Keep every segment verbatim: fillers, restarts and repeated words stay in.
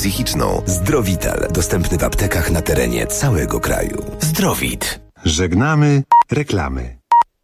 psychiczną. Zdrowital. Dostępny w aptekach na terenie całego kraju. Zdrowit. Żegnamy reklamy.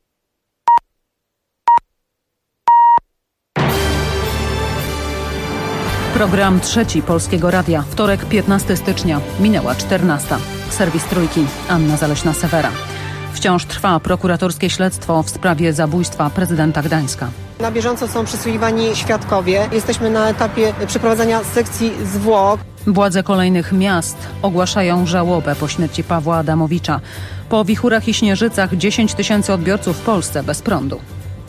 Program trzeci Polskiego Radia. Wtorek, piętnastego stycznia. Minęła czternasta. Serwis Trójki. Anna Zaleśna-Sewera. Wciąż trwa prokuratorskie śledztwo w sprawie zabójstwa prezydenta Gdańska. Na bieżąco są przesłuchiwani świadkowie. Jesteśmy na etapie przeprowadzenia sekcji zwłok. Władze kolejnych miast ogłaszają żałobę po śmierci Pawła Adamowicza. Po wichurach i śnieżycach dziesięć tysięcy odbiorców w Polsce bez prądu.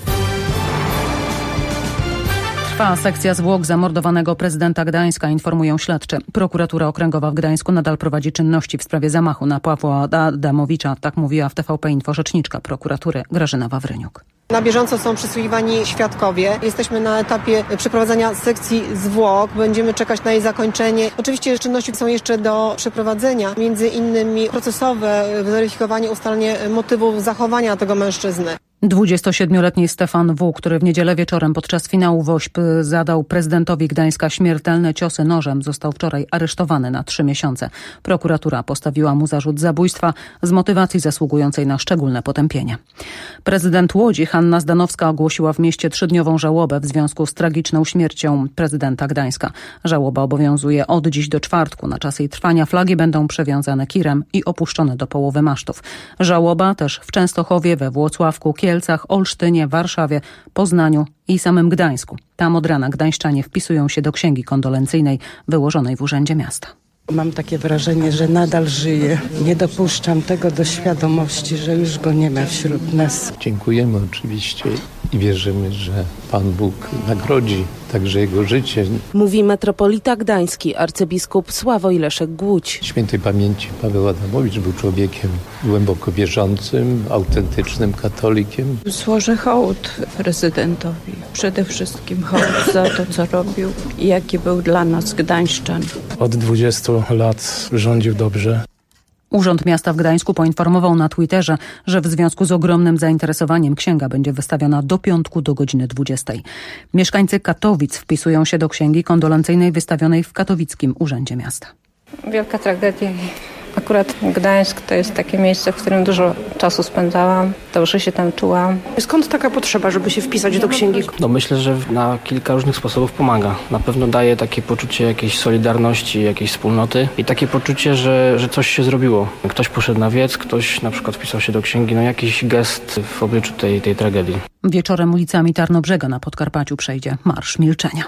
Trwa sekcja zwłok zamordowanego prezydenta Gdańska, informują śledczy. Prokuratura Okręgowa w Gdańsku nadal prowadzi czynności w sprawie zamachu na Pawła Adamowicza. Tak mówiła w T V P Info rzeczniczka prokuratury Grażyna Wawryniuk. Na bieżąco są przesłuchiwani świadkowie. Jesteśmy na etapie przeprowadzenia sekcji zwłok. Będziemy czekać na jej zakończenie. Oczywiście czynności są jeszcze do przeprowadzenia. Między innymi procesowe, weryfikowanie, ustalenie motywów zachowania tego mężczyzny. dwudziestosiedmioletni Stefan W., który w niedzielę wieczorem podczas finału WOŚP zadał prezydentowi Gdańska śmiertelne ciosy nożem, został wczoraj aresztowany na trzy miesiące. Prokuratura postawiła mu zarzut zabójstwa z motywacji zasługującej na szczególne potępienie. Prezydent Łodzi Hanna Zdanowska ogłosiła w mieście trzydniową żałobę w związku z tragiczną śmiercią prezydenta Gdańska. Żałoba obowiązuje od dziś do czwartku. Na czas jej trwania flagi będą przewiązane kirem i opuszczone do połowy masztów. Żałoba też w Częstochowie, we Włocławku, Kielcach, Olsztynie, Warszawie, Poznaniu i samym Gdańsku. Tam od rana gdańszczanie wpisują się do księgi kondolencyjnej wyłożonej w Urzędzie Miasta. Mam takie wrażenie, że nadal żyje. Nie dopuszczam tego do świadomości, że już go nie ma wśród nas. Dziękujemy oczywiście i wierzymy, że Pan Bóg nagrodzi także jego życie. Mówi metropolita gdański, arcybiskup Sławoj Leszek Głódź. Świętej pamięci Paweł Adamowicz był człowiekiem głęboko wierzącym, autentycznym katolikiem. Złożę hołd prezydentowi. Przede wszystkim hołd za to, co robił i jaki był dla nas gdańszczan. Od dwudziestu lat rządził dobrze. Urząd Miasta w Gdańsku poinformował na Twitterze, że w związku z ogromnym zainteresowaniem księga będzie wystawiona do piątku do godziny dwudziestej. Mieszkańcy Katowic wpisują się do księgi kondolencyjnej wystawionej w katowickim Urzędzie Miasta. Wielka tragedia. Akurat Gdańsk to jest takie miejsce, w którym dużo czasu spędzałam, dobrze się tam czułam. Skąd taka potrzeba, żeby się wpisać do księgi? No myślę, że na kilka różnych sposobów pomaga. Na pewno daje takie poczucie jakiejś solidarności, jakiejś wspólnoty i takie poczucie, że, że coś się zrobiło. Ktoś poszedł na wiec, ktoś na przykład wpisał się do księgi, no jakiś gest w obliczu tej, tej tragedii. Wieczorem ulicami Tarnobrzega na Podkarpaciu przejdzie Marsz Milczenia.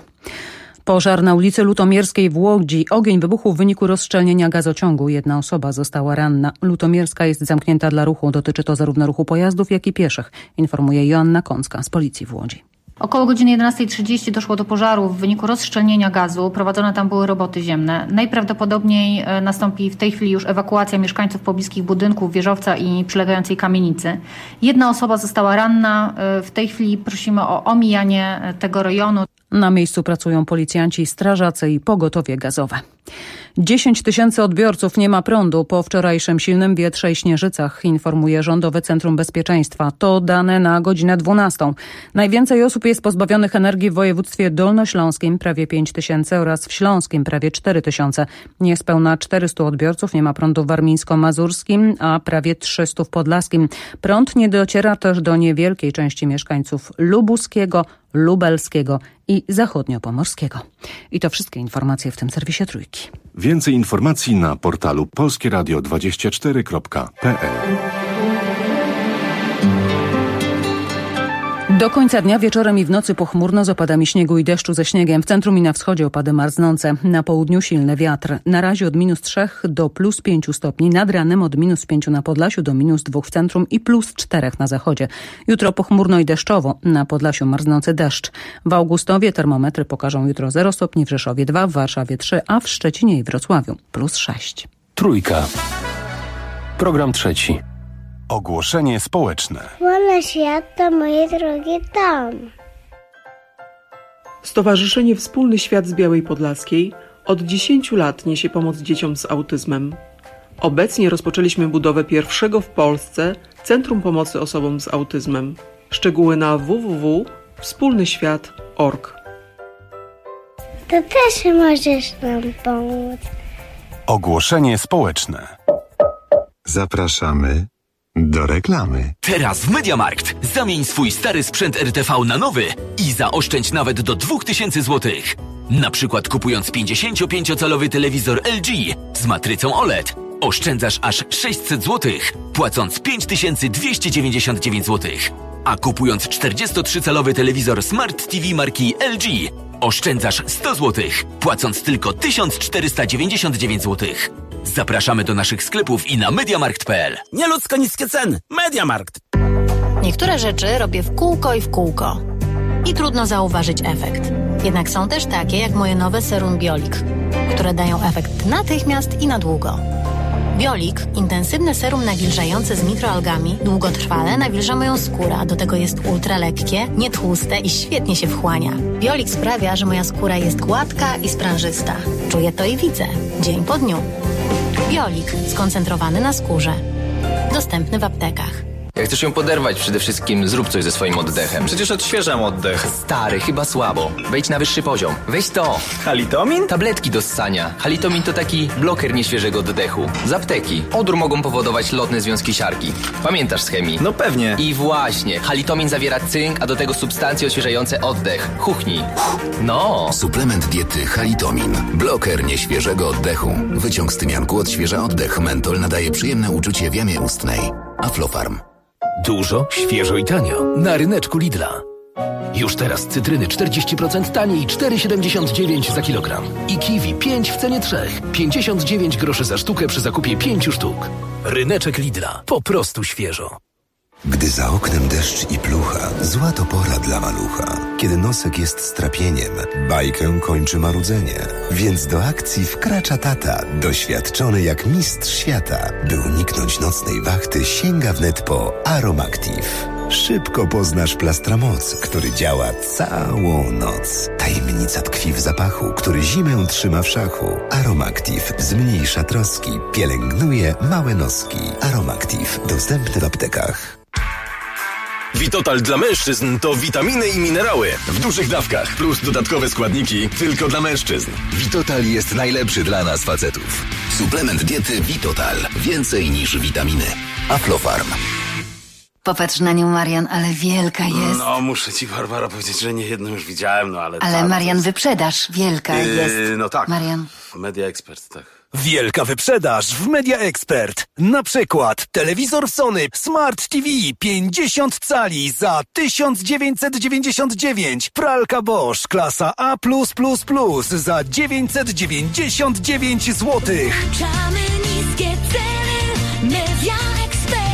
Pożar na ulicy Lutomierskiej w Łodzi. Ogień wybuchł w wyniku rozszczelnienia gazociągu. Jedna osoba została ranna. Lutomierska jest zamknięta dla ruchu. Dotyczy to zarówno ruchu pojazdów, jak i pieszych, informuje Joanna Kącka z Policji w Łodzi. Około godziny jedenastej trzydzieści doszło do pożaru w wyniku rozszczelnienia gazu. Prowadzone tam były roboty ziemne. Najprawdopodobniej nastąpi w tej chwili już ewakuacja mieszkańców pobliskich budynków, wieżowca i przylegającej kamienicy. Jedna osoba została ranna. W tej chwili prosimy o omijanie tego rejonu. Na miejscu pracują policjanci, strażacy i pogotowie gazowe. dziesięć tysięcy odbiorców nie ma prądu po wczorajszym silnym wietrze i śnieżycach, informuje Rządowe Centrum Bezpieczeństwa. To dane na godzinę dwunastą. Najwięcej osób jest pozbawionych energii w województwie dolnośląskim, prawie pięć tysięcy, oraz w śląskim, prawie cztery tysiące. Niespełna czterystu odbiorców nie ma prądu w warmińsko-mazurskim, a prawie trzystu w podlaskim. Prąd nie dociera też do niewielkiej części mieszkańców lubuskiego, lubelskiego i zachodniopomorskiego. I to wszystkie informacje w tym serwisie Trójki. Więcej informacji na portalu polskie radio dwadzieścia cztery kropka p l. Do końca dnia, wieczorem i w nocy pochmurno z opadami śniegu i deszczu ze śniegiem. W centrum i na wschodzie opady marznące. Na południu silny wiatr. Na razie od minus trzech do plus pięciu stopni. Nad ranem od minus pięciu na Podlasiu do minus dwóch w centrum i plus czterech na zachodzie. Jutro pochmurno i deszczowo. Na Podlasiu marznący deszcz. W Augustowie termometry pokażą jutro zero stopni, w Rzeszowie dwa, w Warszawie trzy, a w Szczecinie i Wrocławiu plus sześć. Trójka. Program trzeci. Ogłoszenie społeczne. Wolę świat to moje drogie dom. Stowarzyszenie Wspólny Świat z Białej Podlaskiej od dziesięciu lat niesie pomoc dzieciom z autyzmem. Obecnie rozpoczęliśmy budowę pierwszego w Polsce Centrum Pomocy Osobom z Autyzmem. Szczegóły na w w w kropka wspólny świat kropka org. to też możesz nam pomóc. Ogłoszenie społeczne. Zapraszamy do reklamy. Teraz w MediaMarkt zamień swój stary sprzęt R T V na nowy i zaoszczędź nawet do dwa tysiące złotych. Na przykład kupując pięćdziesięciopięciocalowy telewizor L G z matrycą O L E D oszczędzasz aż sześćset złotych, płacąc pięć tysięcy dwieście dziewięćdziesiąt dziewięć złotych. A kupując czterdziestotrzycalowy telewizor Smart T V marki L G oszczędzasz sto złotych, płacąc tylko tysiąc czterysta dziewięćdziesiąt dziewięć złotych. Zapraszamy do naszych sklepów i na mediamarkt kropka p l. Nieludzko niskie ceny. MediaMarkt. Niektóre rzeczy robię w kółko i w kółko. I trudno zauważyć efekt. Jednak są też takie jak moje nowe serum Biolik, które dają efekt natychmiast i na długo. Biolik, intensywne serum nawilżające z mikroalgami, długotrwale nawilża moją skórę, a do tego jest ultralekkie, nietłuste i świetnie się wchłania. Biolik sprawia, że moja skóra jest gładka i sprężysta. Czuję to i widzę, dzień po dniu. Biolik, skoncentrowany na skórze. Dostępny w aptekach. Jak chcesz ją poderwać, przede wszystkim zrób coś ze swoim oddechem. Przecież odświeżam oddech. Stary, chyba słabo. Wejdź na wyższy poziom. Weź to. Halitomin? Tabletki do ssania. Halitomin to taki bloker nieświeżego oddechu. Z apteki. Odór mogą powodować lotne związki siarki. Pamiętasz z chemii? No pewnie. I właśnie. Halitomin zawiera cynk, a do tego substancje odświeżające oddech. Chuchnij. No. Suplement diety Halitomin. Bloker nieświeżego oddechu. Wyciąg z tymianku odświeża oddech. Mentol nadaje przyjemne uczucie w jamie ustnej. Aflofarm. Dużo, świeżo i tanio. Na ryneczku Lidla. Już teraz cytryny czterdzieści procent taniej, cztery siedemdziesiąt dziewięć za kilogram. I kiwi pięć w cenie trzech. pięćdziesiąt dziewięć groszy za sztukę przy zakupie pięciu sztuk. Ryneczek Lidla. Po prostu świeżo. Gdy za oknem deszcz i plucha, zła to pora dla malucha. Kiedy nosek jest strapieniem, bajkę kończy marudzenie. Więc do akcji wkracza tata, doświadczony jak mistrz świata. By uniknąć nocnej wachty, sięga wnet po Aromactive. Szybko poznasz Plastramoc, który działa całą noc. Tajemnica tkwi w zapachu, który zimę trzyma w szachu. Aromactive zmniejsza troski, pielęgnuje małe noski. Aromactive dostępny w aptekach. Vitotal dla mężczyzn to witaminy i minerały w dużych dawkach plus dodatkowe składniki tylko dla mężczyzn. Vitotal jest najlepszy dla nas facetów. Suplement diety Vitotal. Więcej niż witaminy. Aflofarm. Popatrz na nią, Marian, ale wielka jest. No, muszę ci, Barbara, powiedzieć, że nie jedną już widziałem, no ale... Ale tam, Marian, jest... wyprzedaż wielka yy, jest. No tak. Marian. Media Expert, tak. Wielka wyprzedaż w Media Expert. Na przykład telewizor Sony Smart T V pięćdziesiąt cali za tysiąc dziewięćset dziewięćdziesiąt dziewięć. Pralka Bosch klasa A plus plus plus za dziewięćset dziewięćdziesiąt dziewięć złotych. Niskie ceny. Media Expert.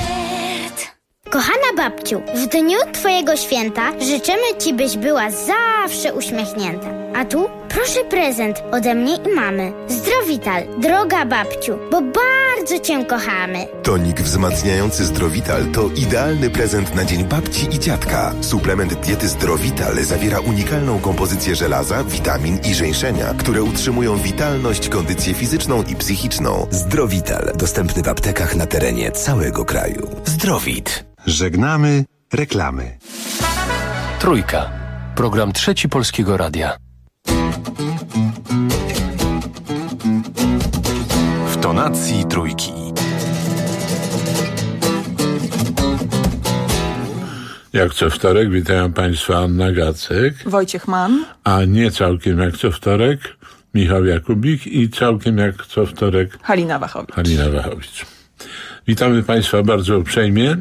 Kochana babciu, w dniu twojego święta życzymy ci, byś była zawsze uśmiechnięta. A tu proszę prezent ode mnie i mamy. Zdrowital, droga babciu, bo bardzo cię kochamy. Tonik wzmacniający Zdrowital to idealny prezent na dzień babci i dziadka. Suplement diety Zdrowital zawiera unikalną kompozycję żelaza, witamin i żeńszenia, które utrzymują witalność, kondycję fizyczną i psychiczną. Zdrowital dostępny w aptekach na terenie całego kraju. Zdrowit. Żegnamy reklamy. Trójka. Program Trzeci Polskiego Radia. W tonacji trójki. Jak co wtorek witają Państwa Anna Gacek, Wojciech Mann, a nie całkiem jak co wtorek Michał Jakubik i całkiem jak co wtorek Halina Wachowicz. Halina Wachowicz. Witamy Państwa bardzo uprzejmie.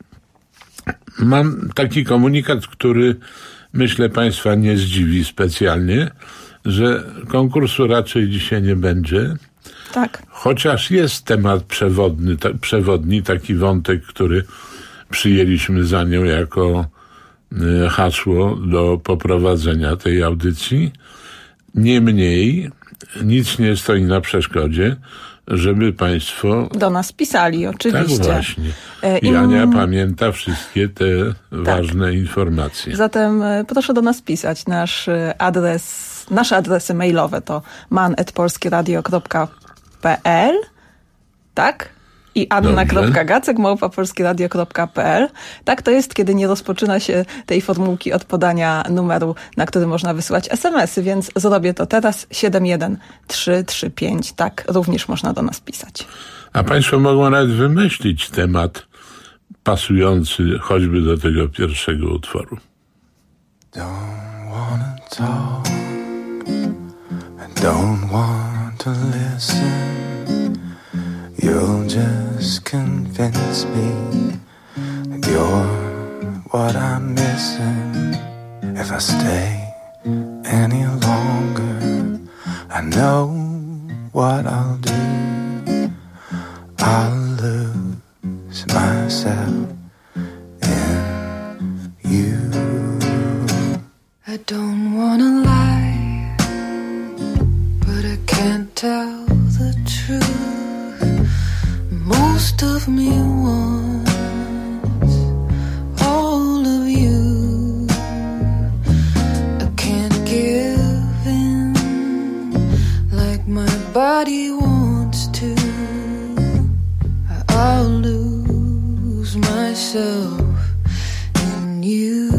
Mam taki komunikat, który myślę Państwa nie zdziwi specjalnie, że konkursu raczej dzisiaj nie będzie. Tak. Chociaż jest temat przewodny, ta, przewodni, taki wątek, który przyjęliśmy za nią jako y, hasło do poprowadzenia tej audycji. Niemniej nic nie stoi na przeszkodzie, żeby Państwo do nas pisali, oczywiście. Tak właśnie. I Ania pamięta wszystkie te tak. ważne informacje. Zatem proszę do nas pisać. Nasz adres, nasze adresy mailowe to man at polskieradio kropka p l. Tak? I anna kropka gacek małpa polskieradio kropka p l. Tak to jest, kiedy nie rozpoczyna się tej formułki od podania numeru, na który można wysyłać es em esy, więc zrobię to teraz. siedem jeden trzy trzy pięć. Tak, również można do nas pisać. A państwo mogą nawet wymyślić temat pasujący choćby do tego pierwszego utworu. Don't wanna talk, I don't want to listen. You'll just convince me that you're what I'm missing. If I stay any longer, I know what I'll do. I'll lose myself in you. I don't wanna lie, but I can't tell the truth. Most of me wants all of you. I can't give in like my body wants to. I'll lose myself in you.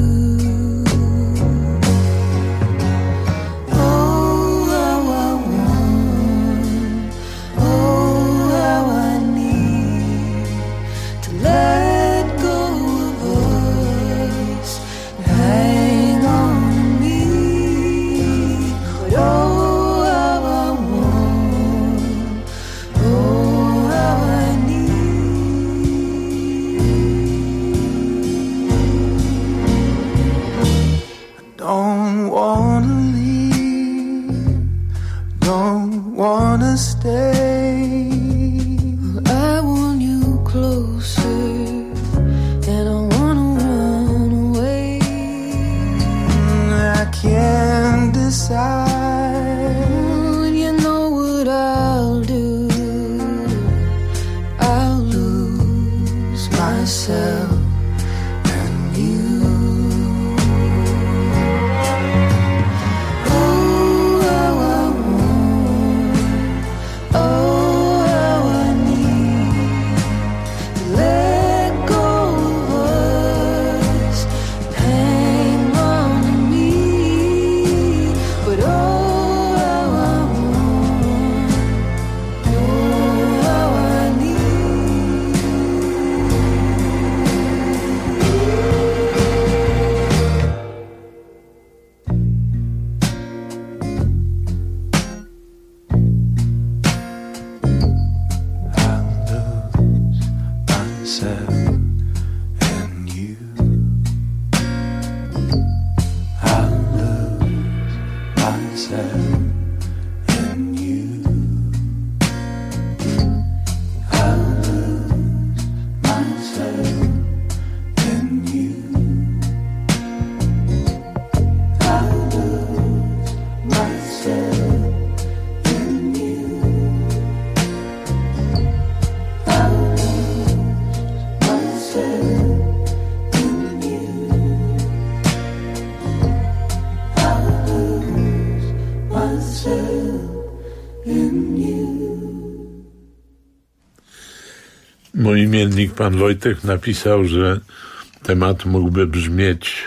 Mój imiennik, pan Wojtek, napisał, że temat mógłby brzmieć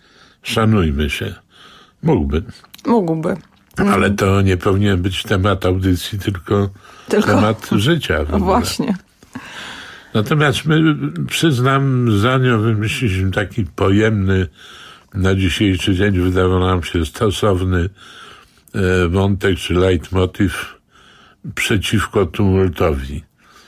szanujmy się. Mógłby. Mógłby. Ale to nie powinien być temat audycji, tylko, tylko... temat życia. W ogóle. Właśnie. Natomiast my, przyznam, za nią wymyśliliśmy taki pojemny, na dzisiejszy dzień wydawał nam się stosowny e, wątek czy leitmotiv przeciwko tumultowi.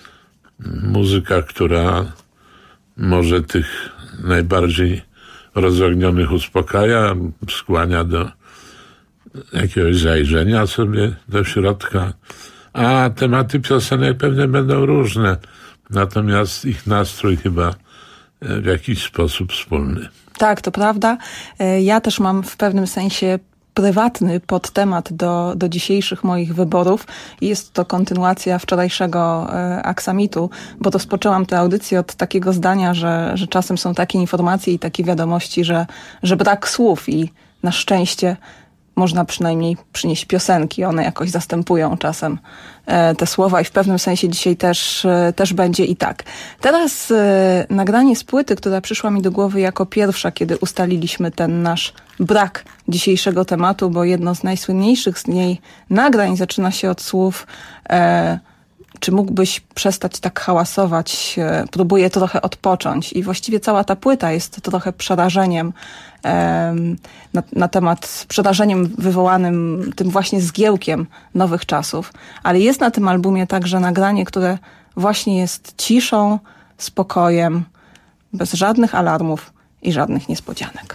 Muzyka, która może tych najbardziej rozognionych uspokaja, skłania do jakiegoś zajrzenia sobie do środka, a tematy piosenek pewnie będą różne, natomiast ich nastrój chyba w jakiś sposób wspólny. Tak, to prawda. Ja też mam w pewnym sensie prywatny podtemat do, do dzisiejszych moich wyborów. Jest to kontynuacja wczorajszego e, aksamitu, bo rozpoczęłam tę audycję od takiego zdania, że, że czasem są takie informacje i takie wiadomości, że, że brak słów i na szczęście można przynajmniej przynieść piosenki. One jakoś zastępują czasem e, te słowa i w pewnym sensie dzisiaj też, e, też będzie i tak. Teraz e, nagranie z płyty, która przyszła mi do głowy jako pierwsza, kiedy ustaliliśmy ten nasz brak dzisiejszego tematu, bo jedno z najsłynniejszych z niej nagrań zaczyna się od słów e, czy mógłbyś przestać tak hałasować? Próbuję trochę odpocząć. I właściwie cała ta płyta jest trochę przerażeniem em, na, na temat, przerażeniem wywołanym tym właśnie zgiełkiem nowych czasów. Ale jest na tym albumie także nagranie, które właśnie jest ciszą, spokojem, bez żadnych alarmów i żadnych niespodzianek.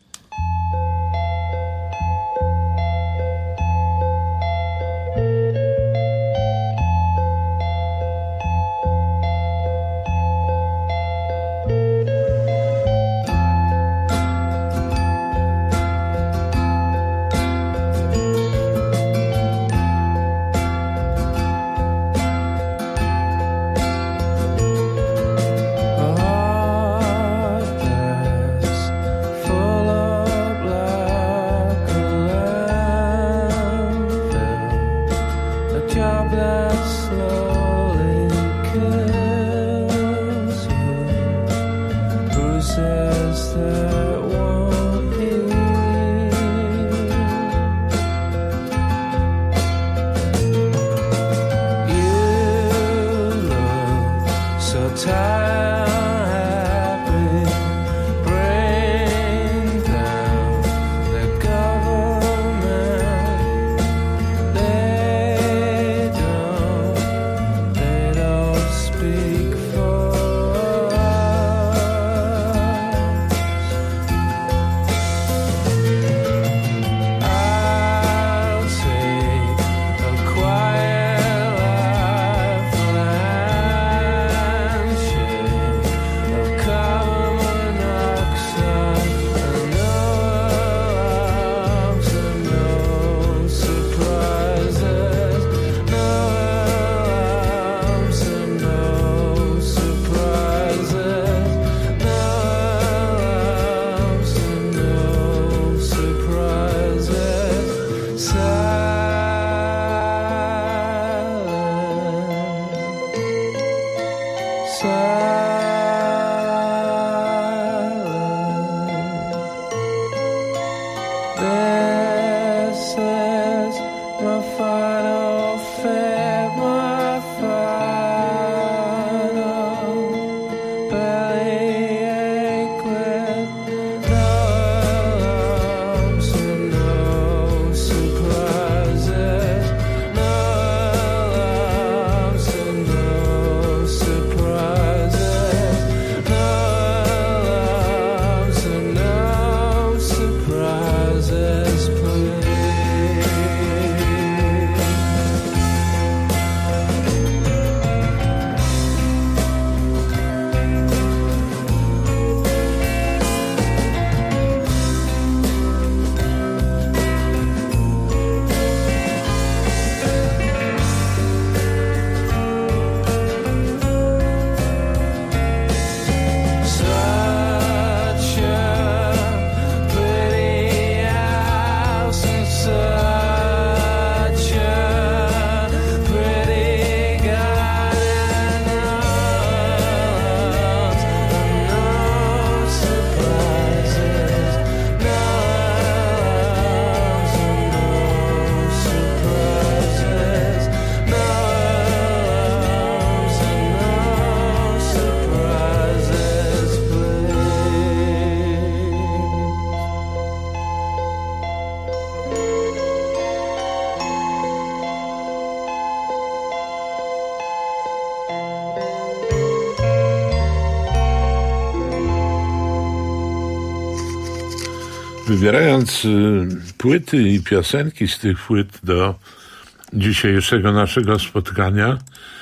Wybierając płyty i piosenki z tych płyt do dzisiejszego naszego spotkania,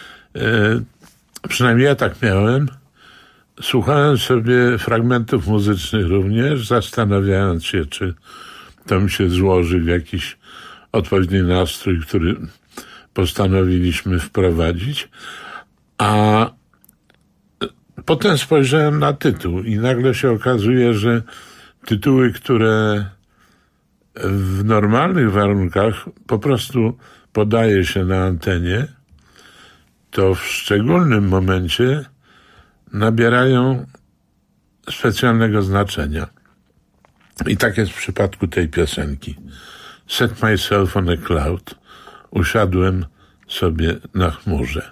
przynajmniej ja tak miałem, słuchałem sobie fragmentów muzycznych również, zastanawiając się, czy to mi się złoży w jakiś odpowiedni nastrój, który postanowiliśmy wprowadzić. A potem spojrzałem na tytuł i nagle się okazuje, że tytuły, które w normalnych warunkach po prostu podaje się na antenie, to w szczególnym momencie nabierają specjalnego znaczenia. I tak jest w przypadku tej piosenki. Set myself on a cloud. Usiadłem sobie na chmurze.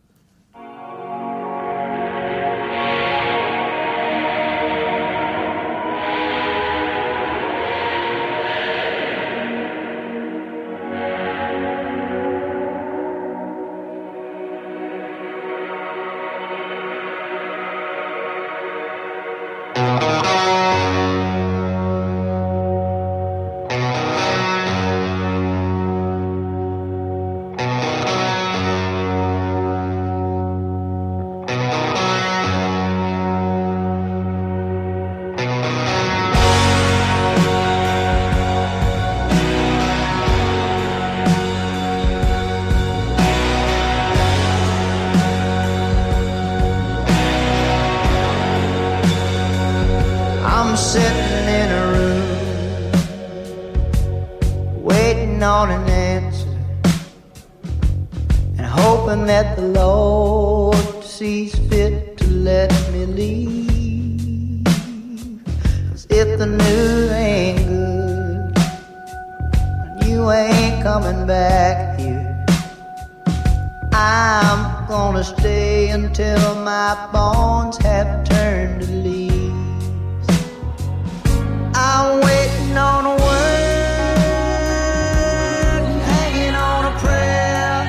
Sitting in a room, waiting on an answer, and hoping that the Lord sees fit to let me leave. 'Cause if the news ain't good, and you ain't coming back here, I'm gonna stay until my bones have turned to leaves. I'm waiting on a word, hanging on a prayer.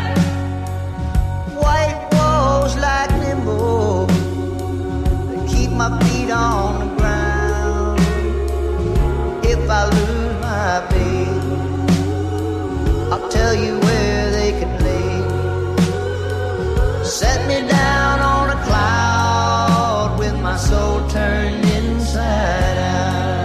White walls like limbo, they keep my feet on the ground. If I lose my baby, I'll tell you where they can lay me. Set me down on a cloud with my soul turned inside out.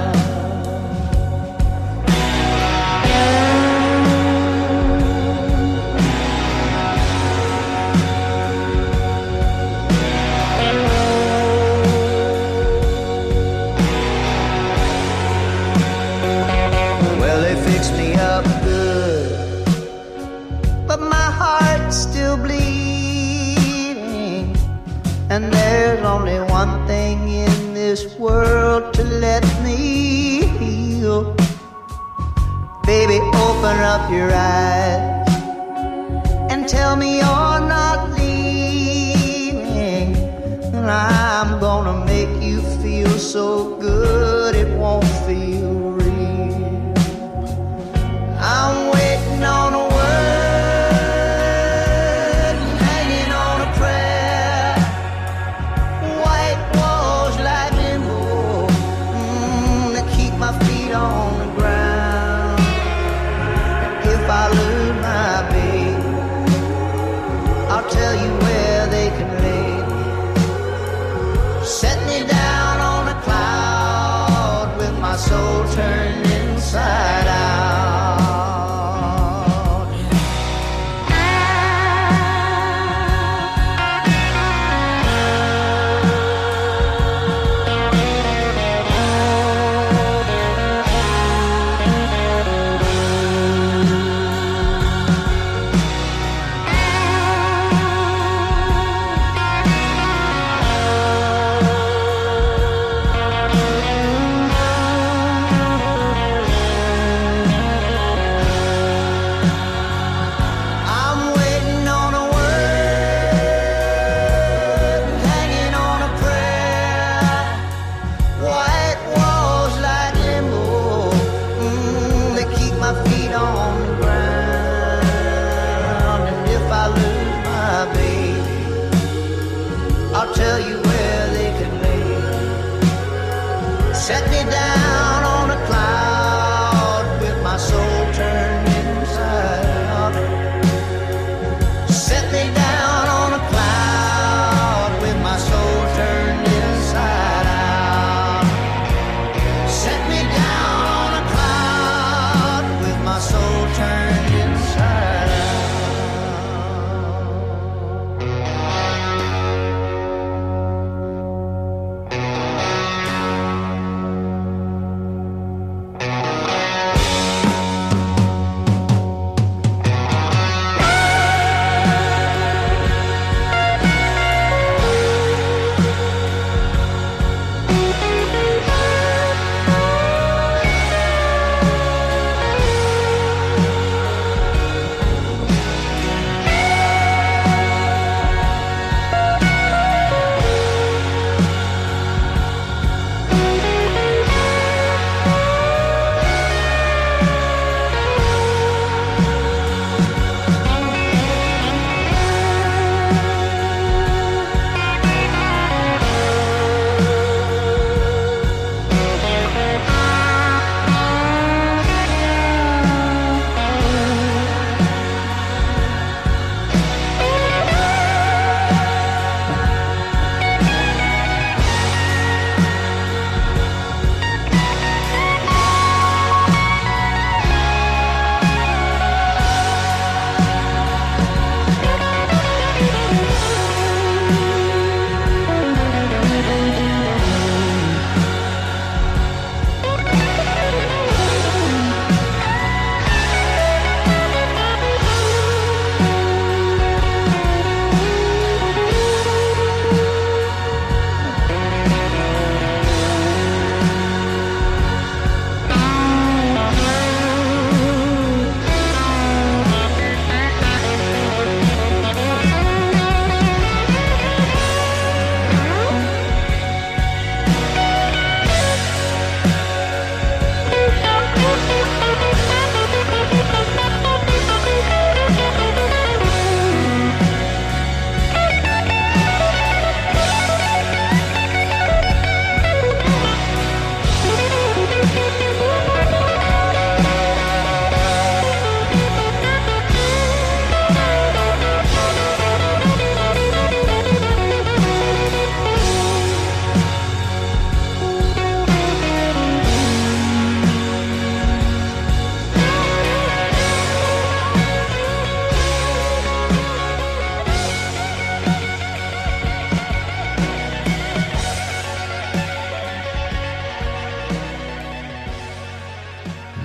Me up good, but my heart's still bleeding, and there's only one thing in this world to let me heal. Baby, open up your eyes and tell me you're not leaving, and I'm gonna make you feel so good it won't feel real. I'm waiting on a word, hanging on a prayer. White walls like limbo, mm, they keep my feet on the ground. If I lose my baby, I'll tell you where they can lay me. Set me down on a cloud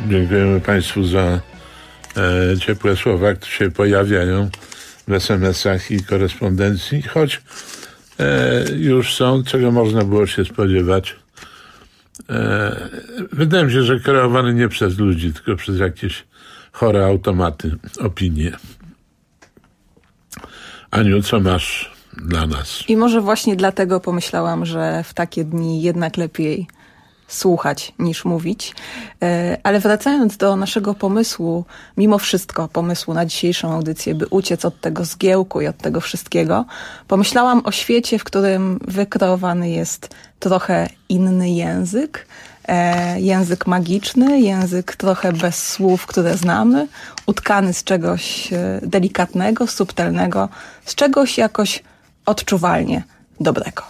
Dziękujemy Państwu za e, ciepłe słowa, które się pojawiają w es em esach i korespondencji, choć e, już są, czego można było się spodziewać. E, wydaje mi się, że kreowane nie przez ludzi, tylko przez jakieś chore automaty, opinie. Aniu, co masz dla nas? I może właśnie dlatego pomyślałam, że w takie dni jednak lepiej słuchać niż mówić. Ale wracając do naszego pomysłu, mimo wszystko pomysłu na dzisiejszą audycję, by uciec od tego zgiełku i od tego wszystkiego, pomyślałam o świecie, w którym wykreowany jest trochę inny język, język magiczny, język trochę bez słów, które znamy, utkany z czegoś delikatnego, subtelnego, z czegoś jakoś odczuwalnie dobrego.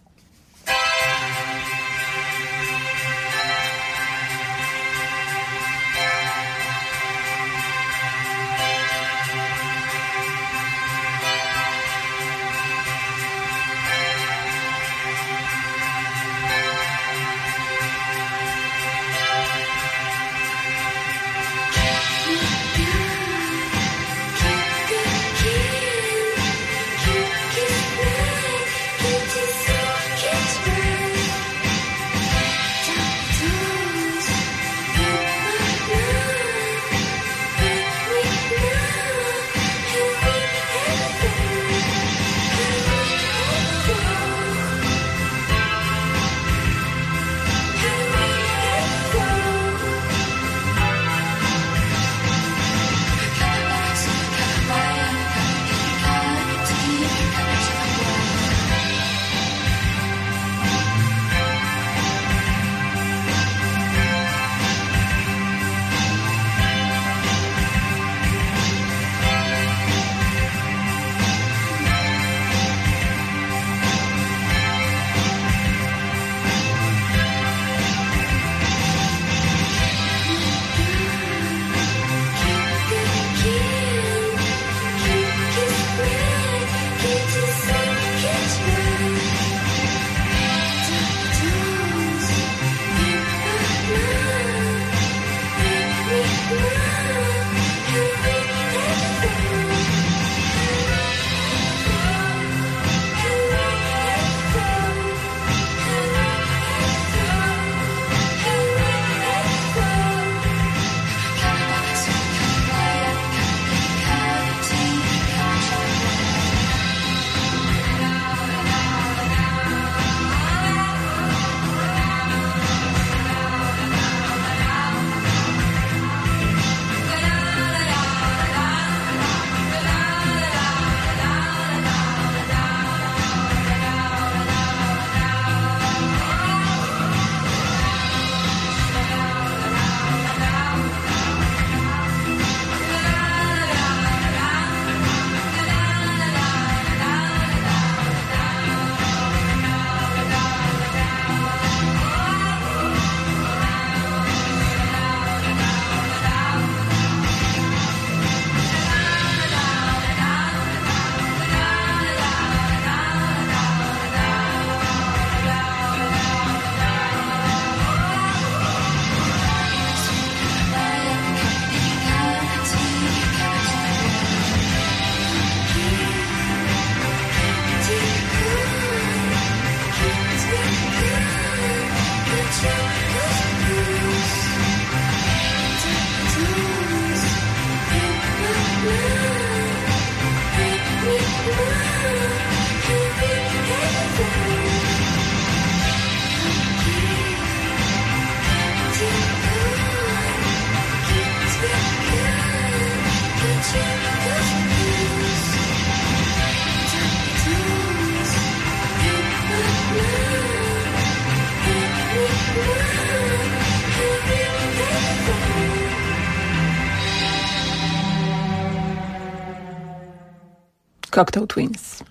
Cocteau Twins.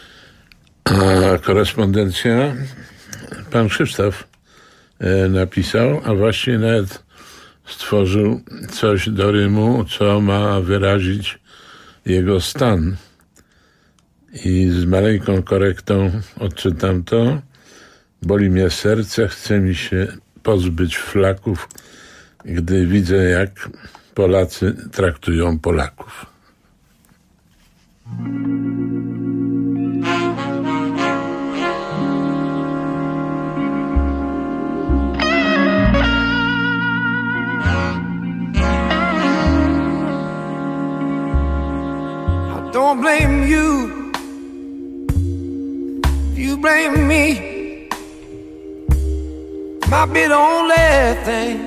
A korespondencja pan Krzysztof e, napisał, a właściwie nawet stworzył coś do rymu, co ma wyrazić jego stan. I z maleńką korektą odczytam to. Boli mnie serce, chce mi się pozbyć flaków gdy widzę, jak Polacy traktują Polaków. Don't blame you, you blame me. Might be the only thing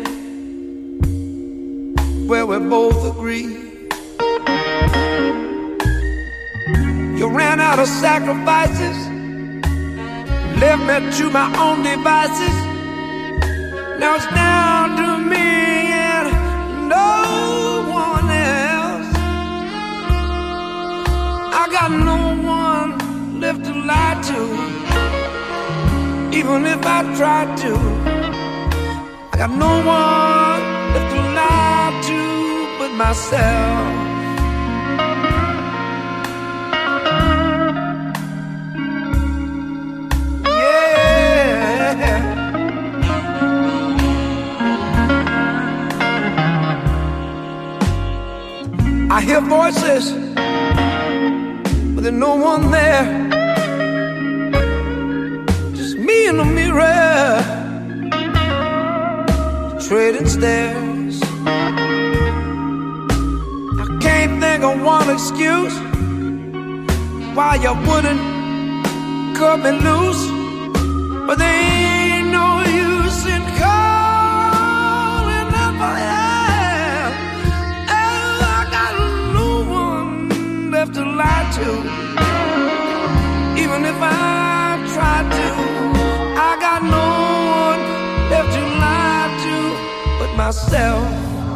where we both agree. You ran out of sacrifices, left me to my own devices. Now it's down to me and no one else. I got no one left to lie to, even if I tried to. I got no one left to lie to but myself. Yeah. I hear voices, but there's no one there. Just me in the mirror, trading stares. I can't think of one excuse why you wouldn't cut me loose, but there ain't no use in calling up my head. Oh, I got no one left to lie to, even if I tried to. I got no one left to lie to but myself.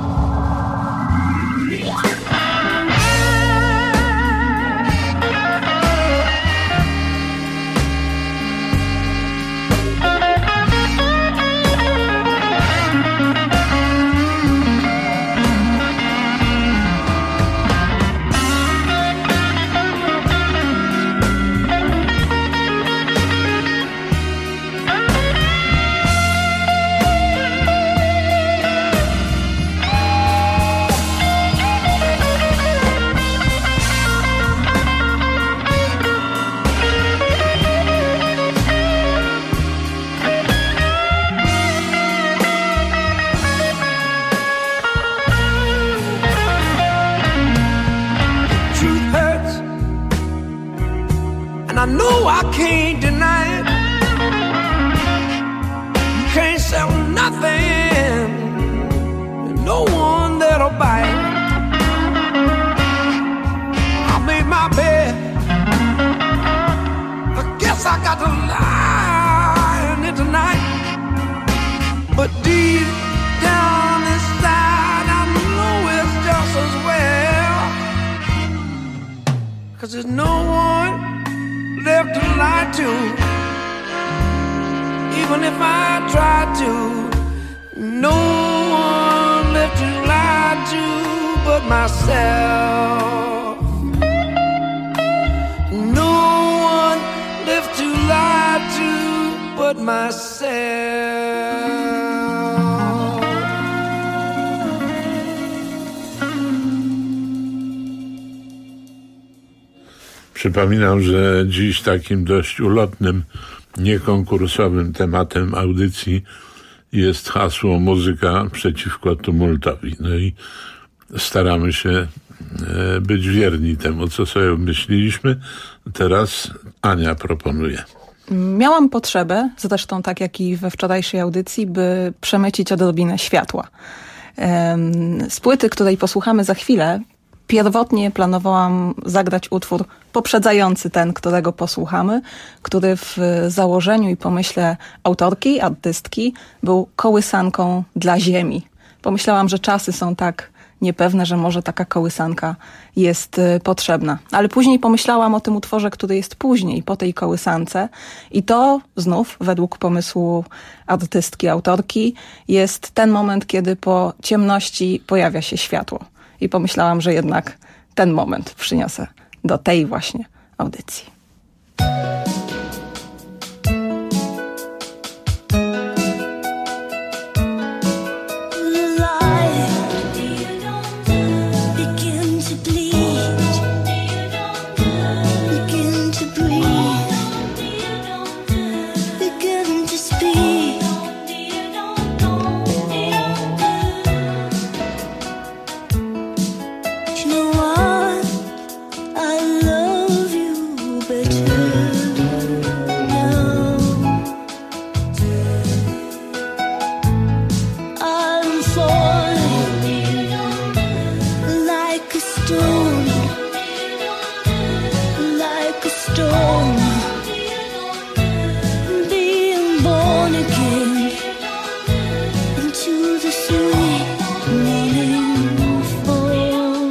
I know I can't deny it. You can't sell nothing, and no one that'll buy it. I made my bed, I guess I got to lie in it tonight. But deep down inside I know it's just as well, 'cause there's no one left to lie to, even if I tried to. No one left to lie to but myself. No one left to lie to but myself. Przypominam, że dziś takim dość ulotnym, niekonkursowym tematem audycji jest hasło muzyka przeciwko tumultowi. No i staramy się być wierni temu, co sobie myśleliśmy. Teraz Ania proponuje. Miałam potrzebę, zresztą tak jak i we wczorajszej audycji, by przemycić odrobinę światła. Z płyty, której posłuchamy za chwilę, pierwotnie planowałam zagrać utwór poprzedzający ten, którego posłuchamy, który w założeniu i pomyśle autorki, artystki był kołysanką dla ziemi. Pomyślałam, że czasy są tak niepewne, że może taka kołysanka jest potrzebna. Ale później pomyślałam o tym utworze, który jest później, po tej kołysance, i to znów, według pomysłu artystki, autorki, jest ten moment, kiedy po ciemności pojawia się światło. I pomyślałam, że jednak ten moment przyniosę do tej właśnie audycji. La storm, being born again into the sweet morning fall.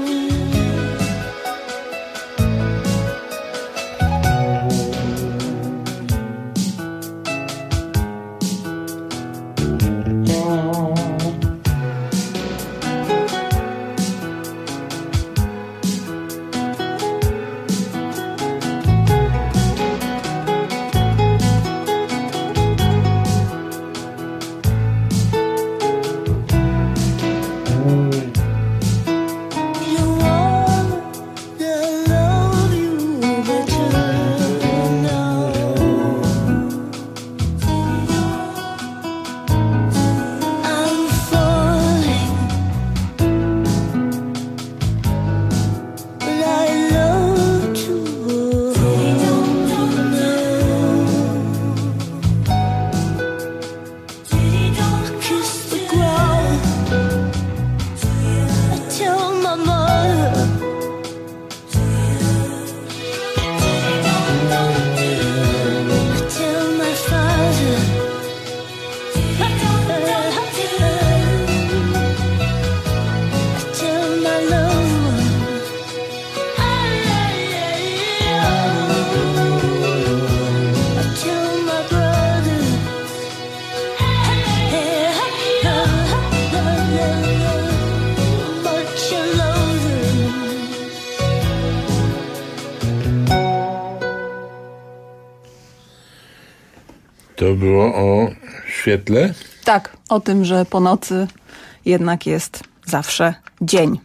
To było o świetle? Tak, o tym, że po nocy jednak jest zawsze dzień.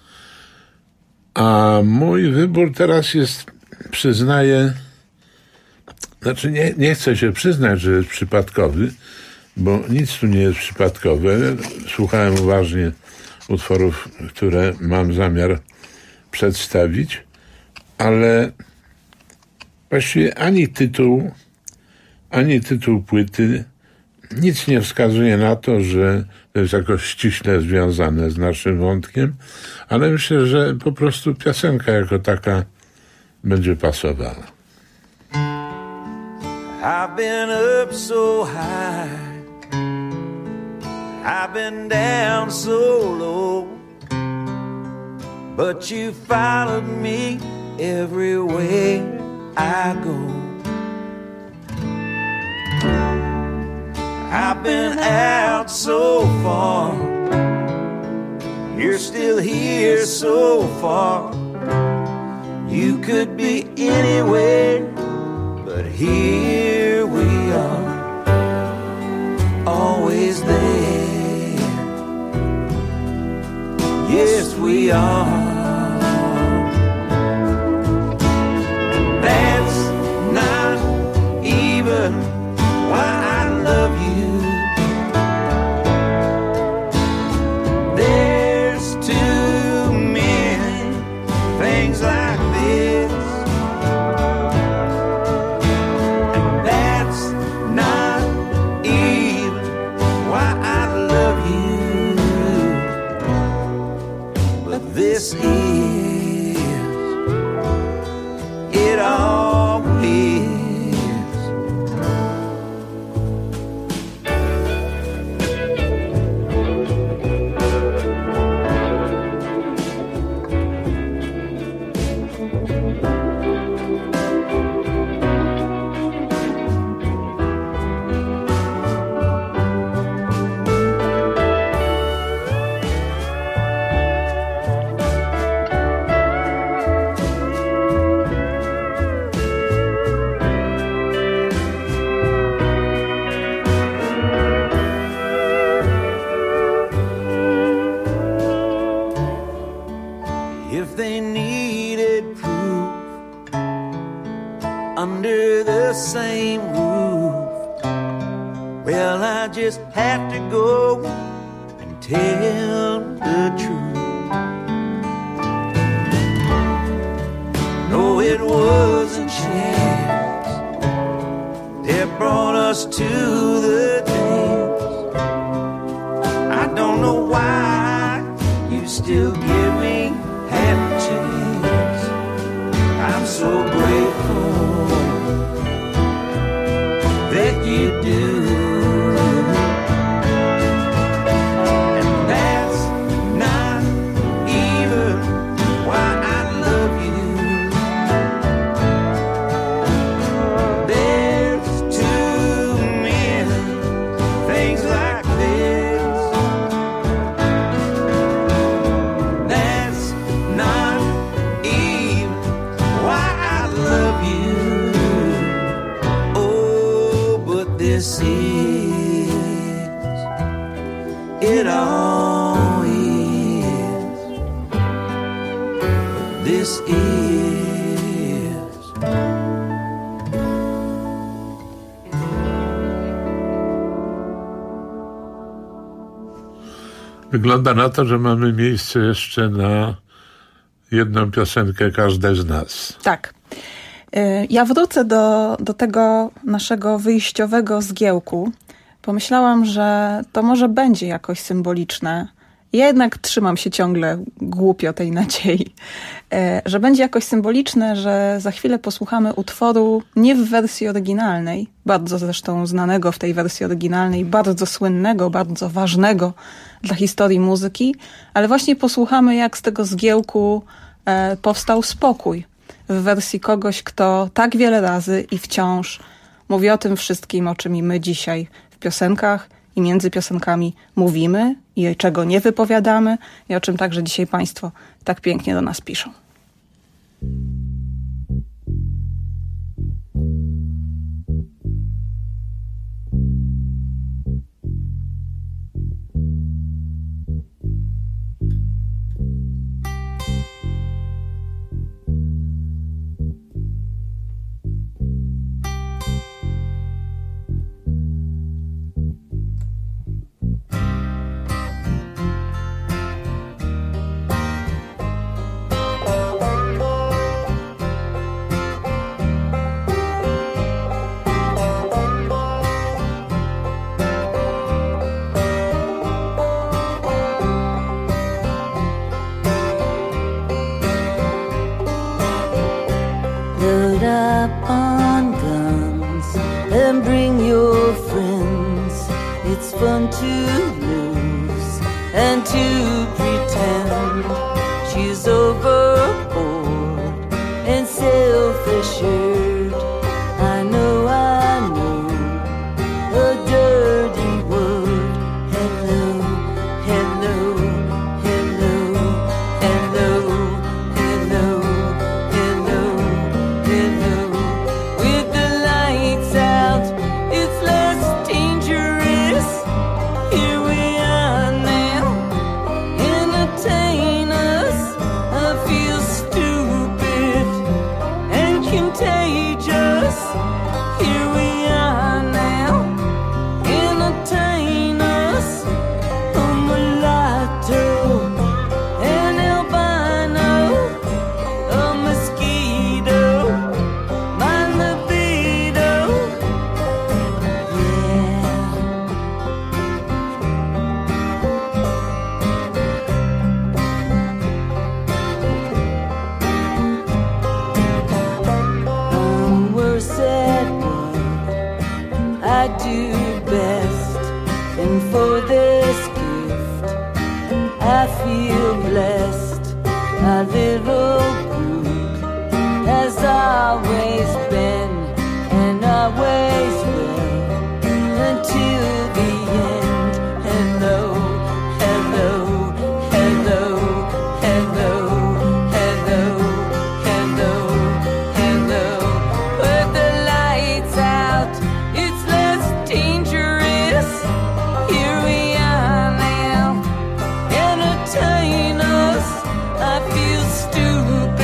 A mój wybór teraz jest, przyznaję, znaczy nie, nie chcę się przyznać, że jest przypadkowy, bo nic tu nie jest przypadkowe. Słuchałem uważnie utworów, które mam zamiar przedstawić, ale właściwie ani tytuł, ani tytuł płyty nic nie wskazuje na to, że to jest jakoś ściśle związane z naszym wątkiem, ale myślę, że po prostu piosenka jako taka będzie pasowała. I've been up so high, I've been down so low, but you followed me everywhere I go. I've been out so far, you're still here so far. You could be anywhere, but here we are, always there. Yes, we are. That's not even why I love you. There's too many things like this, and that's not even why I love you. But this is, it all is. If they needed proof under the same roof, well, I just have to go and tell the truth. No, it was a chance that brought us to the dance. I don't know why you still give me half a chance. I'm so grateful this is, it all is, this is. Wygląda na to, że mamy miejsce jeszcze na jedną piosenkę każde z nas. Tak. Ja wrócę do, do tego naszego wyjściowego zgiełku. Pomyślałam, że to może będzie jakoś symboliczne. Ja jednak trzymam się ciągle głupio tej nadziei, że będzie jakoś symboliczne, że za chwilę posłuchamy utworu nie w wersji oryginalnej, bardzo zresztą znanego w tej wersji oryginalnej, bardzo słynnego, bardzo ważnego dla historii muzyki, ale właśnie posłuchamy, jak z tego zgiełku e, powstał spokój w wersji kogoś, kto tak wiele razy i wciąż mówi o tym wszystkim, o czym i my dzisiaj w piosenkach i między piosenkami mówimy i czego nie wypowiadamy i o czym także dzisiaj Państwo tak pięknie do nas piszą. Load up on guns and bring your friends. It's fun to lose and to pretend she's overboard and self-assured. I know, I know, a dirty word. Hello, hello, hello, hello, hello, hello, hello. With the lights out, it's less dangerous. Here we are now, entertain us. I feel stupid and contagious. Here we are now, entertain us. A mulatto, an albino, a mosquito, my libido. I'm worse at what I do best, and for this gift I feel blessed. Our little group has always been and always will until the end. Hello, hello, hello, hello, hello, hello, hello. Put the lights out, it's less dangerous. Here we are now, entertain us. I feel stupid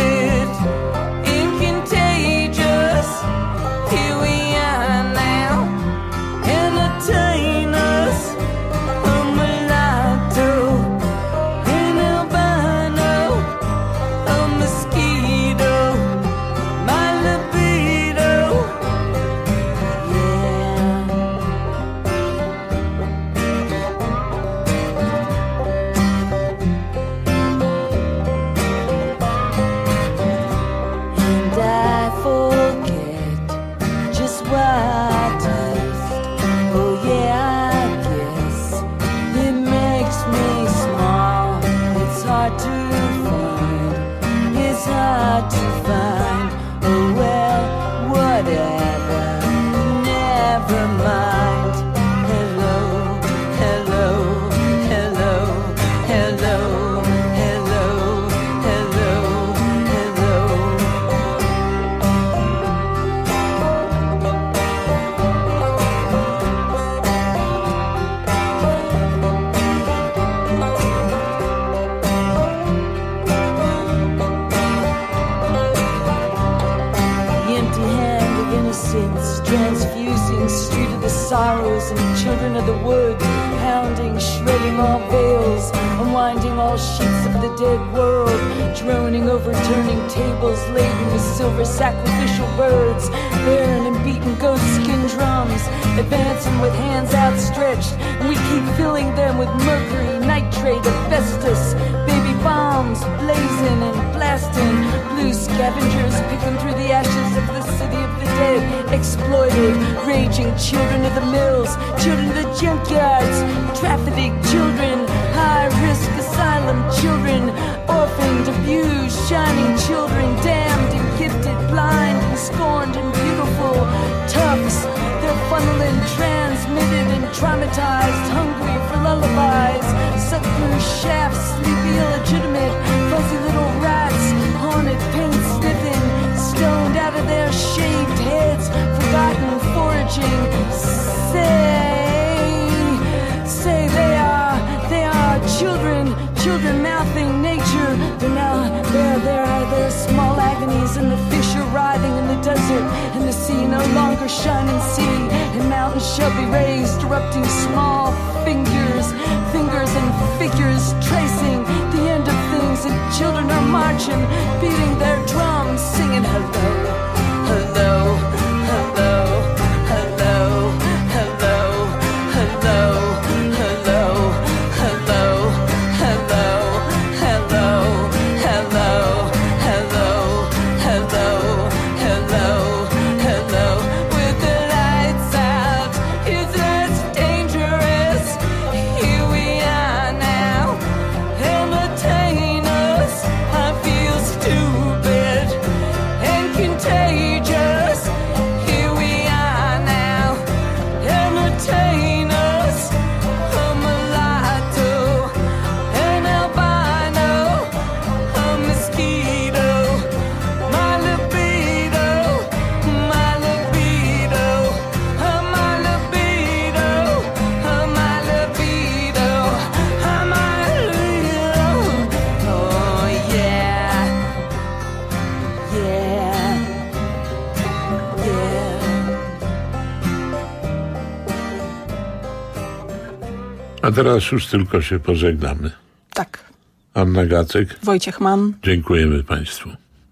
innocence, transfusing street of the sorrows and children of the wood, pounding, shredding all veils, unwinding all sheets of the dead world, droning, overturning tables laden with silver sacrificial birds, barren and beaten ghost skin drums, advancing with hands outstretched, and we keep filling them with mercury, nitrate, asbestos, baby bombs, blazing and blasting, blue scavengers picking through the ashes of the city of the dead, exploited, raging children of the mills, children of the junkyards, trafficked children, high-risk asylum children, orphaned, abused, shining children, damned and gifted, blind and scorned and beautiful, toughs, they're funneling, transmitted and traumatized, hungry for lullabies, sucked through shafts, sleepy, illegitimate, fuzzy little rats, haunted, paint sniffing, stoned out of their shaved heads, forgotten, foraging, say, say they are, they are children, children mouthing nature, they're now, there, there are their small agonies, and the fish are writhing in the desert, and the sea no longer shining sea, and mountains shall be raised, erupting small fingers, fingers and figures, tracing the end of things, and children are marching, beating their drums, singing hello, hello, hello, hello, hello, hello, hello, hello, hello, hello, hello, hello, hello, hello, hello, with the lights out, it's less dangerous, here we are now, entertainers, I feel stupid and contagious, here we are now, entertainers, a mulatto, an albino, a mosquito, my libido, my libido, uh, my libido, uh, my libido, uh, my libido, oh yeah, yeah, yeah. A teraz już tylko się pożegnamy. Tak. Anna Gacek. Wojciech Mann. Dziękujemy Państwu.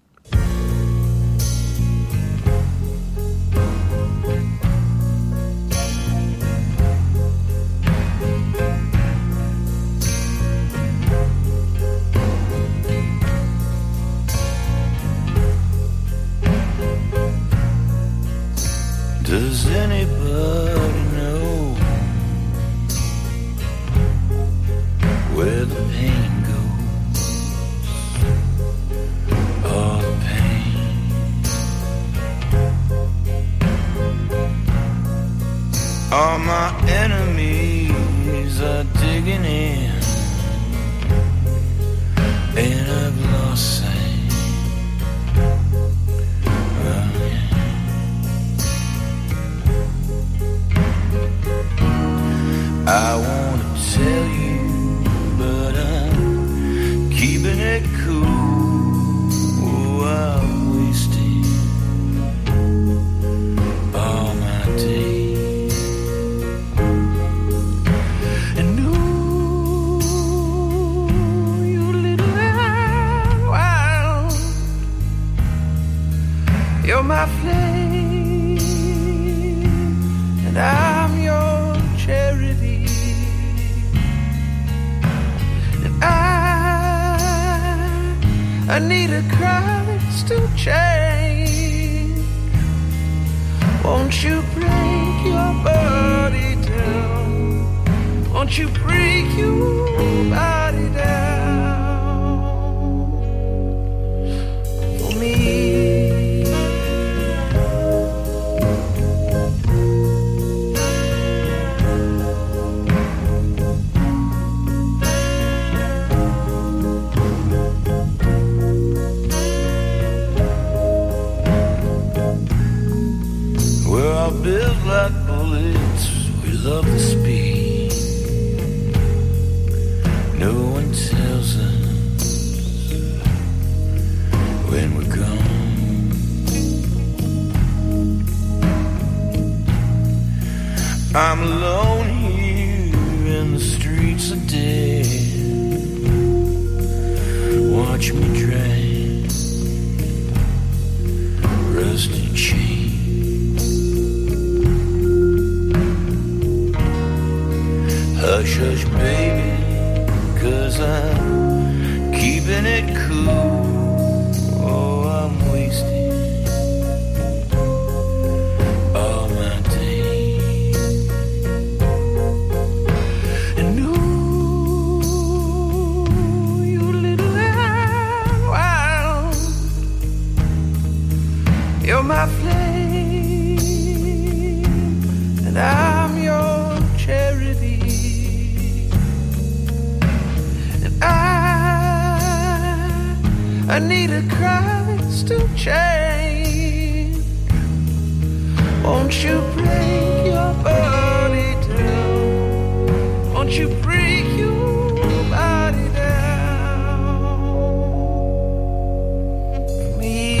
Does anybody know where the pain goes? All the pain. All my enemies are digging in, and I've lost sight. I wanna tell you, but I'm keeping it cool. Oh, I'm wasting all my days. And ooh, you little wild, you're my flame, and I'm your charity. I need a Christ to change. Won't you break your body down? Won't you break your body down for me? Built like bullets, we love the speed. No one tells us when we're gone. I'm alone here in the streets of death. Watch me drag rusty chain. Hush, hush, baby, 'cause I'm keeping it cool. Oh, I'm wasting all my days. And ooh, you little and wild, you're my flame, and I'm your charity. And I, I need a crystal change. Won't you break your body down? Won't you break your body down for me?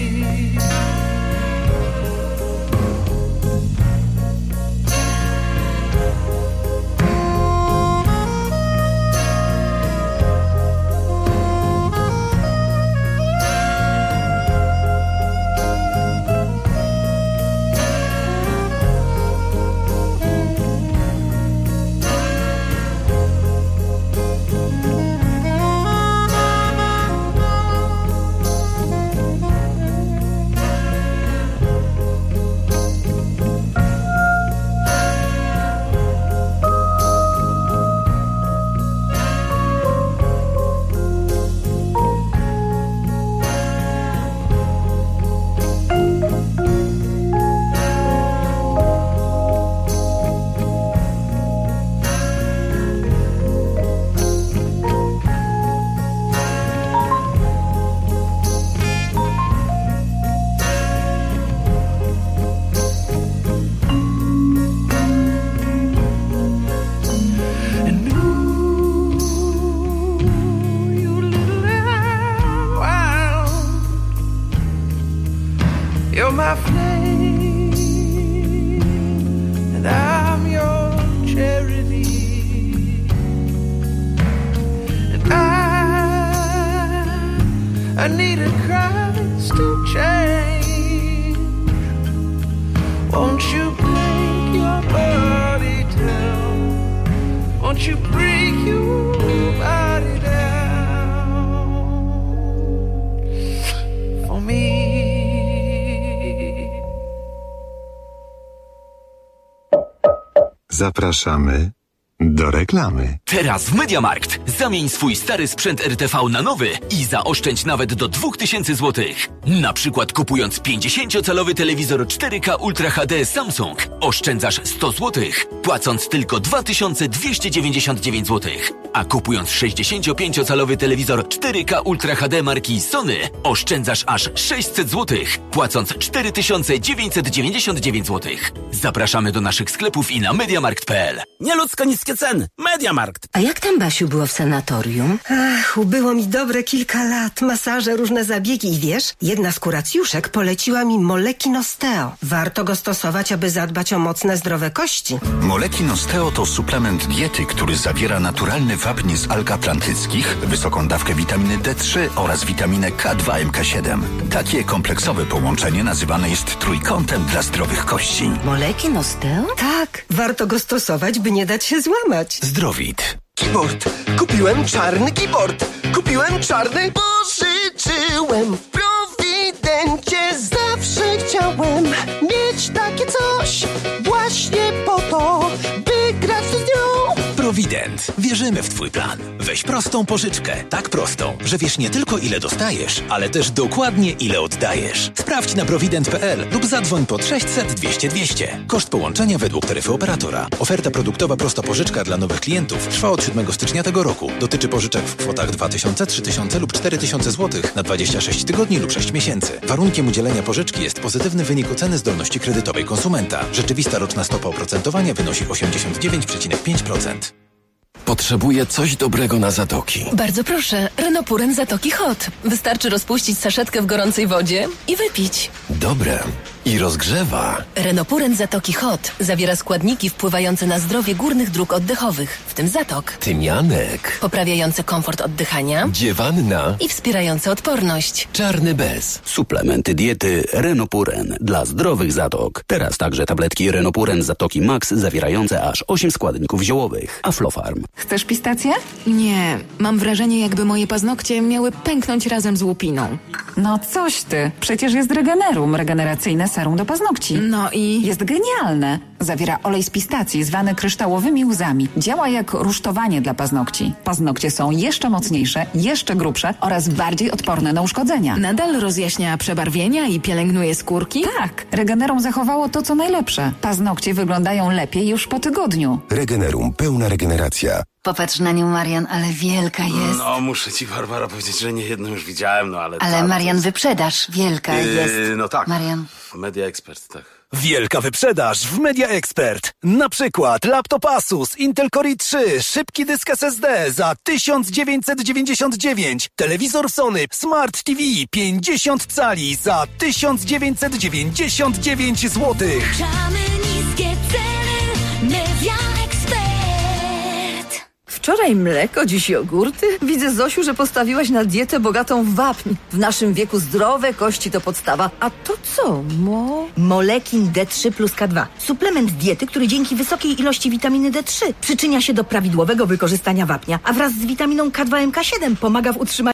You're my flame, and I'm your charity. And I, I need a crystal change. Won't you break your body down? Won't you break your body down for me? Zapraszamy do reklamy. Teraz w MediaMarkt zamień swój stary sprzęt R T V na nowy i zaoszczędź nawet do dwa tysiące złotych. Na przykład kupując pięćdziesięciocalowy telewizor cztery K Ultra H D Samsung oszczędzasz sto złotych, płacąc tylko dwa tysiące dwieście dziewięćdziesiąt dziewięć złotych. A kupując sześćdziesięciopięciocalowy telewizor cztery K Ultra H D marki Sony oszczędzasz aż sześćset złotych, płacąc cztery tysiące dziewięćset dziewięćdziesiąt dziewięć złotych. Zapraszamy do naszych sklepów i na mediamarkt kropka p l. Nieludzko niskie ceny. MediaMarkt. A jak tam, Basiu, było w sanatorium? Ach, ubyło mi dobre kilka lat. Masaże, różne zabiegi i wiesz, jedna z kuracjuszek poleciła mi Moleki Nosteo. Warto go stosować, aby zadbać o mocne, zdrowe kości. Moleki Nosteo to suplement diety, który zawiera naturalny wapń z alg atlantyckich, wysoką dawkę witaminy D trzy oraz witaminę K dwa M K siedem. Takie kompleksowe połączenie nazywane jest trójkątem dla zdrowych kości. Moleki Nosteo? Tak, warto go stosować, by nie dać się złamać. Zdrowit. Keyboard. Kupiłem czarny keyboard. Kupiłem czarny. Pożyczyłem w Prowidencie. Zawsze chciałem mieć takie coś. Właśnie po to, by grać z nią. Prowident. Wierzymy w Twój plan. Weź prostą pożyczkę. Tak prostą, że wiesz nie tylko ile dostajesz, ale też dokładnie ile oddajesz. Sprawdź na prowident kropka p l lub zadzwoń pod sześćset dwieście dwieście. Koszt połączenia według taryfy operatora. Oferta produktowa prosta pożyczka dla nowych klientów trwa od siódmego stycznia tego roku. Dotyczy pożyczek w kwotach dwa tysiące, trzy tysiące lub cztery tysiące złotych na dwadzieścia sześć tygodni lub sześć miesięcy. Warunkiem udzielenia pożyczki jest pozytywny wynik oceny zdolności kredytowej konsumenta. Rzeczywista roczna stopa oprocentowania wynosi osiemdziesiąt dziewięć przecinek pięć procent. Potrzebuję coś dobrego na zatoki. Bardzo proszę, Renopuren Zatoki Hot. Wystarczy rozpuścić saszetkę w gorącej wodzie i wypić. Dobre. i rozgrzewa. Renopuren Zatoki Hot zawiera składniki wpływające na zdrowie górnych dróg oddechowych, w tym zatok. Tymianek. Poprawiające komfort oddychania. Dziewanna. I wspierające odporność. Czarny bez. Suplementy diety Renopuren dla zdrowych zatok. Teraz także tabletki Renopuren Zatoki Max zawierające aż osiem składników ziołowych. Aflofarm. Chcesz pistację? Nie, mam wrażenie, jakby moje paznokcie miały pęknąć razem z łupiną. No coś ty, przecież jest Regenerum, regeneracyjne serum do paznokci. No i? Jest genialne. Zawiera olej z pistacji zwany kryształowymi łzami. Działa jak rusztowanie dla paznokci. Paznokcie są jeszcze mocniejsze, jeszcze grubsze oraz bardziej odporne na uszkodzenia. Nadal rozjaśnia przebarwienia i pielęgnuje skórki? Tak, Regenerum zachowało to, co najlepsze. Paznokcie wyglądają lepiej już po tygodniu. Regenerum, pełna regeneracja. Popatrz na nią, Marian, ale wielka jest. No, muszę ci, Barbara, powiedzieć, że nie jedną już widziałem, no ale... Ale ta, Marian, jest... wyprzedaż wielka yy, jest. No tak. Marian. Media Expert, tak. Wielka wyprzedaż w Media Expert. Na przykład laptop Asus Intel Core i trzy, szybki dysk S S D za tysiąc dziewięćset dziewięćdziesiąt dziewięć, telewizor Sony Smart T V pięćdziesiąt cali za tysiąc dziewięćset dziewięćdziesiąt dziewięć złotych. Niskie ceny, Media Expert. Wczoraj mleko, dziś jogurty. Widzę, Zosiu, że postawiłaś na dietę bogatą w wapń. W naszym wieku zdrowe kości to podstawa. A to co, mo? Molekin D trzy plus K dwa. Suplement diety, który dzięki wysokiej ilości witaminy D trzy przyczynia się do prawidłowego wykorzystania wapnia, a wraz z witaminą K dwa M K siedem pomaga w utrzymaniu